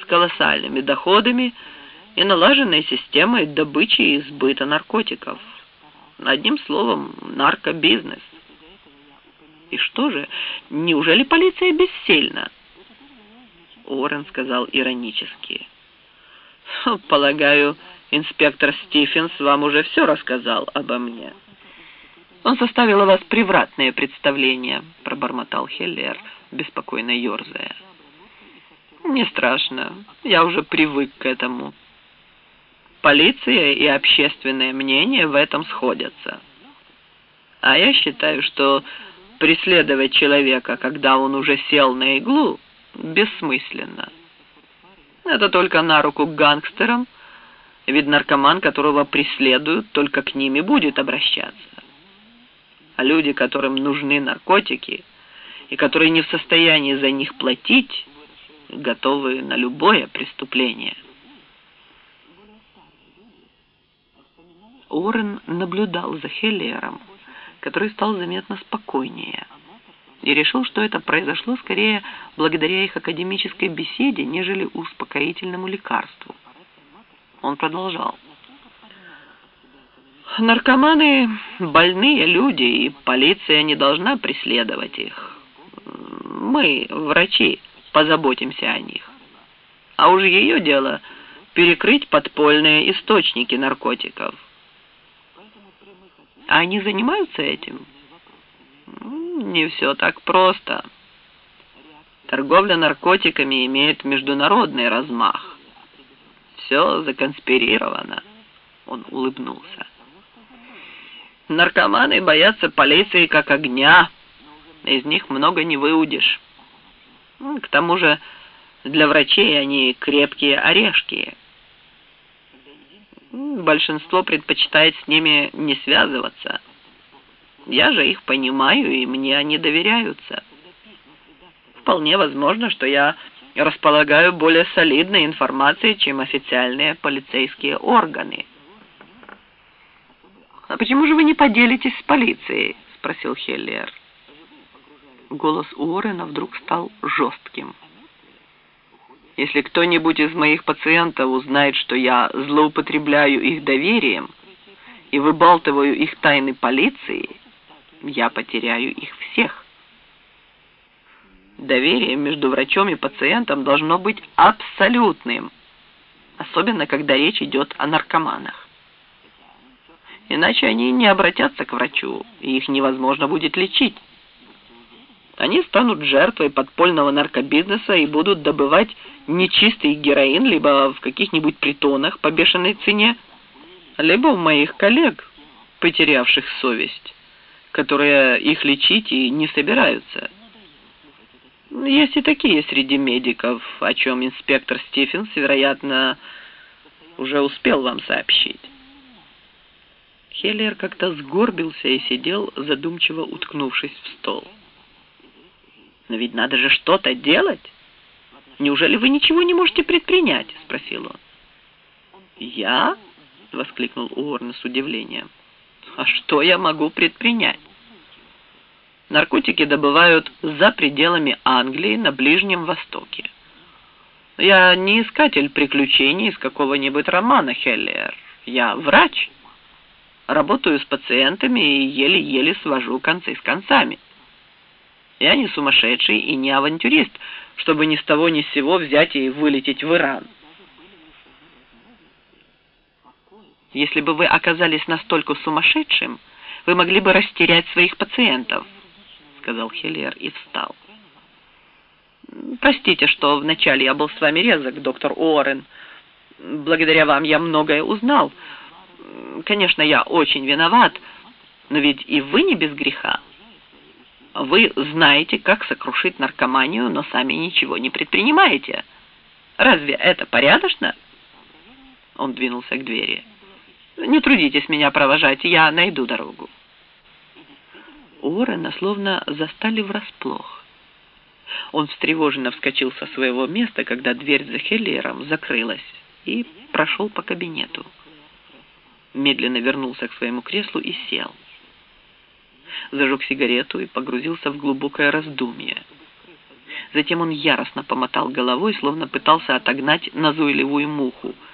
колоссальными доходами и налаженной системой добычи и сбыта наркотиков. Одним словом, наркобизнес. И что же, неужели полиция бессильна? Уоррен сказал иронически. Полагаю, инспектор Стивенс вам уже все рассказал обо мне. Он составил о вас превратное представление, пробормотал Хеллер, беспокойно ерзая. Не страшно, я уже привык к этому. Полиция и общественное мнение в этом сходятся. А я считаю, что преследовать человека, когда он уже сел на иглу, бессмысленно. Это только на руку гангстерам, ведь наркоман, которого преследуют, только к ним и будет обращаться. А люди, которым нужны наркотики, и которые не в состоянии за них платить, готовы на любое преступление. Уоррен наблюдал за Хеллером, который стал заметно спокойнее, и решил, что это произошло скорее благодаря их академической беседе, нежели успокоительному лекарству. Он продолжал. Наркоманы – больные люди, и полиция не должна преследовать их. Мы, врачи, позаботимся о них. А уж ее дело – перекрыть подпольные источники наркотиков. А они занимаются этим? Не все так просто. Торговля наркотиками имеет международный размах. Все законспирировано. Он улыбнулся. Наркоманы боятся полиции как огня. Из них много не выудишь. К тому же для врачей они крепкие орешки. Большинство предпочитает с ними не связываться. Я же их понимаю, и мне они доверяются. Вполне возможно, что я располагаю более солидной информацией, чем официальные полицейские органы. «А почему же вы не поделитесь с полицией?» — спросил Хеллер. Голос Уоррена вдруг стал жестким. «Если кто-нибудь из моих пациентов узнает, что я злоупотребляю их доверием и выбалтываю их тайны полиции, я потеряю их всех. Доверие между врачом и пациентом должно быть абсолютным, особенно когда речь идет о наркоманах. Иначе они не обратятся к врачу, и их невозможно будет лечить. Они станут жертвой подпольного наркобизнеса и будут добывать нечистый героин либо в каких-нибудь притонах по бешеной цене, либо у моих коллег, потерявших совесть, которые их лечить и не собираются. Есть и такие среди медиков, о чем инспектор Стивенс, вероятно, уже успел вам сообщить». Хеллер как-то сгорбился и сидел, задумчиво уткнувшись в стол. «Но ведь надо же что-то делать. Неужели вы ничего не можете предпринять?» — спросил он. «Я?» — воскликнул Уоррен с удивлением. «А что я могу предпринять? Наркотики добывают за пределами Англии на Ближнем Востоке. Я не искатель приключений из какого-нибудь романа, Хеллер. Я врач. Работаю с пациентами и еле-еле свожу концы с концами. Я не сумасшедший и не авантюрист, чтобы ни с того ни с сего взять и вылететь в Иран. Если бы вы оказались настолько сумасшедшим, вы могли бы растерять своих пациентов, сказал Хеллер и встал. Простите, что вначале я был с вами резок, доктор Уоррен. Благодаря вам я многое узнал. Конечно, я очень виноват, но ведь и вы не без греха. Вы знаете, как сокрушить наркоманию, но сами ничего не предпринимаете. Разве это порядочно?» Он двинулся к двери. «Не трудитесь меня провожать, я найду дорогу». Уоррена словно застали врасплох. Он встревоженно вскочил со своего места, когда дверь за Хеллером закрылась, и прошел по кабинету. Медленно вернулся к своему креслу и сел. Зажег сигарету и погрузился в глубокое раздумье. Затем он яростно помотал головой, словно пытался отогнать назойливую муху.